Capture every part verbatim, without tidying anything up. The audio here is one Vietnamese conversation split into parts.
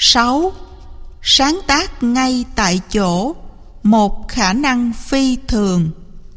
sáu. Sáng tác ngay tại chỗ, một khả năng phi thường.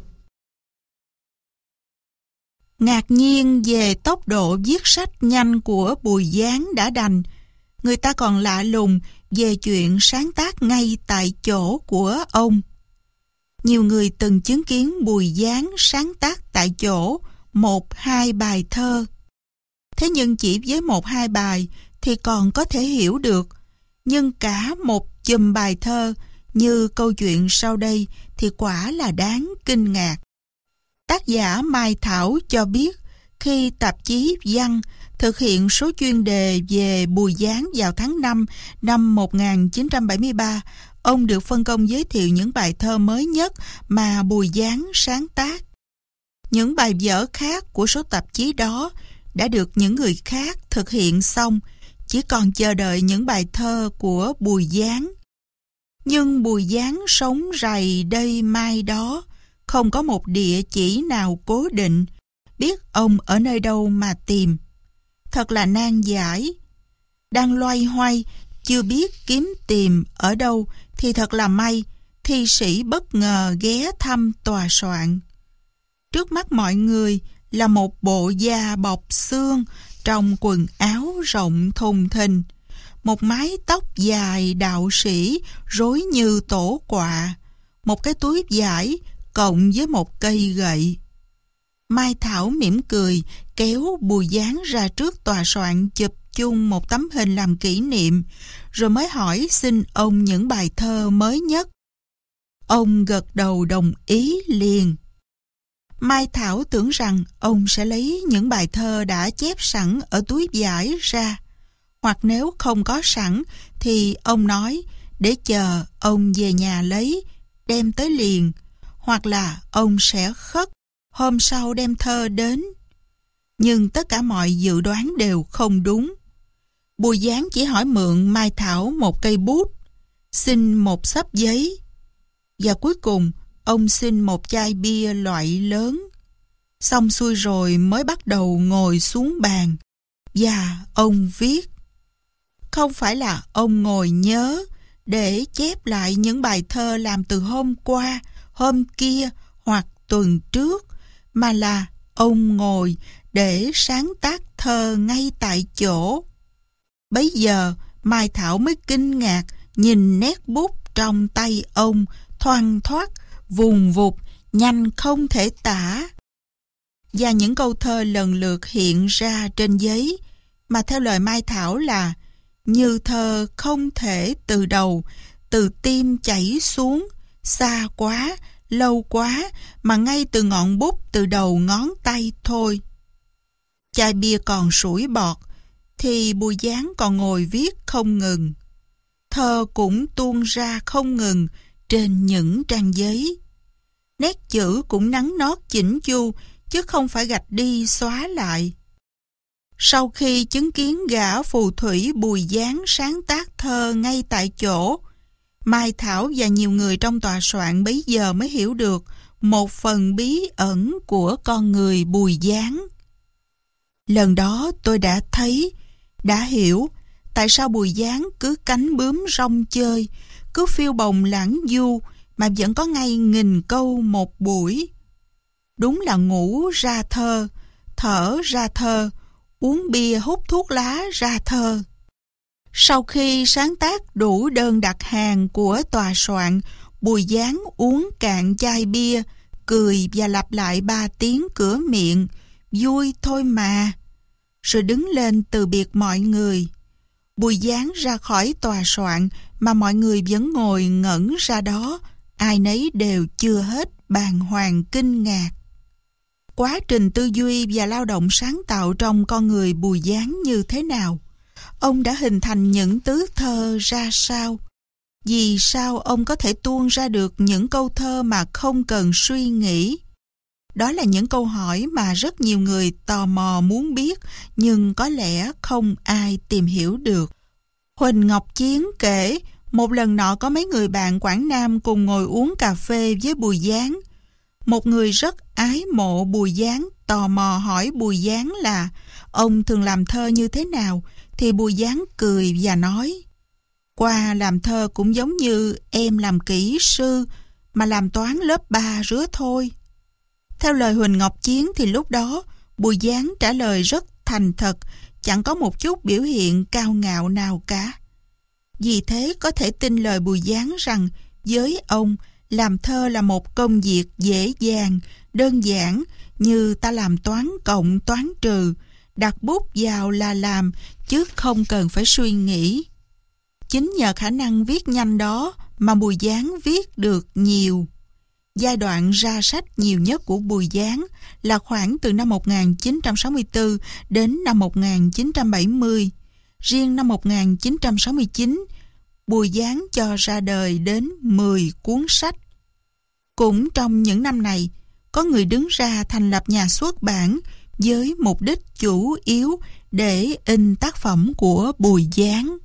Ngạc nhiên về tốc độ viết sách nhanh của Bùi Giáng đã đành, người ta còn lạ lùng về chuyện sáng tác ngay tại chỗ của ông. Nhiều người từng chứng kiến Bùi Giáng sáng tác tại chỗ một hai bài thơ. Thế nhưng chỉ với một hai bài thì còn có thể hiểu được, nhưng cả một chùm bài thơ như câu chuyện sau đây thì quả là đáng kinh ngạc. Tác giả Mai Thảo cho biết khi tạp chí Văn thực hiện số chuyên đề về Bùi Giáng vào tháng năm năm một nghìn chín trăm bảy mươi ba, ông được phân công giới thiệu những bài thơ mới nhất mà Bùi Giáng sáng tác. Những bài vở khác của số tạp chí đó đã được những người khác thực hiện xong, chỉ còn chờ đợi những bài thơ của Bùi Giáng. Nhưng Bùi Giáng sống rày đây mai đó, không có một địa chỉ nào cố định, biết ông ở nơi đâu mà tìm. Thật là nan giải. Đang loay hoay, chưa biết kiếm tìm ở đâu thì thật là may, thi sĩ bất ngờ ghé thăm tòa soạn. Trước mắt mọi người là một bộ da bọc xương trong quần áo rộng thùng thình, một mái tóc dài đạo sĩ rối như tổ quạ, một cái túi vải cộng với một cây gậy. Mai Thảo mỉm cười kéo Bùi Giáng ra trước tòa soạn chụp chung một tấm hình làm kỷ niệm, rồi mới hỏi xin ông những bài thơ mới nhất. Ông gật đầu đồng ý liền. Mai Thảo tưởng rằng ông sẽ lấy những bài thơ đã chép sẵn ở túi vải ra, hoặc nếu không có sẵn thì ông nói để chờ ông về nhà lấy, đem tới liền, hoặc là ông sẽ khất, hôm sau đem thơ đến. Nhưng tất cả mọi dự đoán đều không đúng. Bùi Giáng chỉ hỏi mượn Mai Thảo một cây bút, xin một xấp giấy, và cuối cùng ông xin một chai bia loại lớn. Xong xuôi rồi mới bắt đầu ngồi xuống bàn, và ông viết. Không phải là ông ngồi nhớ để chép lại những bài thơ làm từ hôm qua, hôm kia hoặc tuần trước, mà là ông ngồi để sáng tác thơ ngay tại chỗ. Bấy giờ Mai Thảo mới kinh ngạc nhìn nét bút trong tay ông thoăn thoắt, vùng vụt, nhanh không thể tả. Và những câu thơ lần lượt hiện ra trên giấy, mà theo lời Mai Thảo là như thơ không thể từ đầu, từ tim chảy xuống, xa quá, lâu quá, mà ngay từ ngọn bút từ đầu ngón tay thôi. Chai bia còn sủi bọt, thì Bùi Giáng còn ngồi viết không ngừng. Thơ cũng tuôn ra không ngừng trên những trang giấy. Nét chữ cũng nắn nót chỉnh chu, chứ không phải gạch đi xóa lại. Sau khi chứng kiến gã phù thủy Bùi Giáng sáng tác thơ ngay tại chỗ, Mai Thảo và nhiều người trong tòa soạn bấy giờ mới hiểu được một phần bí ẩn của con người Bùi Giáng. Lần đó tôi đã thấy, đã hiểu tại sao Bùi Giáng cứ cánh bướm rong chơi, cứ phiêu bồng lãng du mà vẫn có ngay nghìn câu một buổi. Đúng là ngủ ra thơ, thở ra thơ, uống bia hút thuốc lá ra thơ. Sau khi sáng tác đủ đơn đặt hàng của tòa soạn, Bùi Giáng uống cạn chai bia, cười và lặp lại ba tiếng cửa miệng, vui thôi mà, rồi đứng lên từ biệt mọi người. Bùi Giáng ra khỏi tòa soạn mà mọi người vẫn ngồi ngẩn ra đó, ai nấy đều chưa hết bàng hoàng kinh ngạc. Quá trình tư duy và lao động sáng tạo trong con người Bùi Giáng như thế nào? Ông đã hình thành những tứ thơ ra sao? Vì sao ông có thể tuôn ra được những câu thơ mà không cần suy nghĩ? Đó là những câu hỏi mà rất nhiều người tò mò muốn biết, nhưng có lẽ không ai tìm hiểu được. Huỳnh Ngọc Chiến kể, một lần nọ có mấy người bạn Quảng Nam cùng ngồi uống cà phê với Bùi Giáng. Một người rất ái mộ Bùi Giáng tò mò hỏi Bùi Giáng là ông thường làm thơ như thế nào, thì Bùi Giáng cười và nói: Qua làm thơ cũng giống như em làm kỹ sư mà làm toán lớp ba rứa thôi. Theo lời Huỳnh Ngọc Chiến thì lúc đó Bùi Giáng trả lời rất thành thật, chẳng có một chút biểu hiện cao ngạo nào cả. Vì thế có thể tin lời Bùi Giáng rằng với ông, làm thơ là một công việc dễ dàng, đơn giản như ta làm toán cộng, toán trừ, đặt bút vào là làm, chứ không cần phải suy nghĩ. Chính nhờ khả năng viết nhanh đó mà Bùi Giáng viết được nhiều. Giai đoạn ra sách nhiều nhất của Bùi Giáng là khoảng từ năm một nghìn chín trăm sáu mươi tư đến năm một nghìn chín trăm bảy mươi. Riêng năm một nghìn chín trăm sáu mươi chín, Bùi Giáng cho ra đời đến mười cuốn sách. Cũng trong những năm này, có người đứng ra thành lập nhà xuất bản với mục đích chủ yếu để in tác phẩm của Bùi Giáng.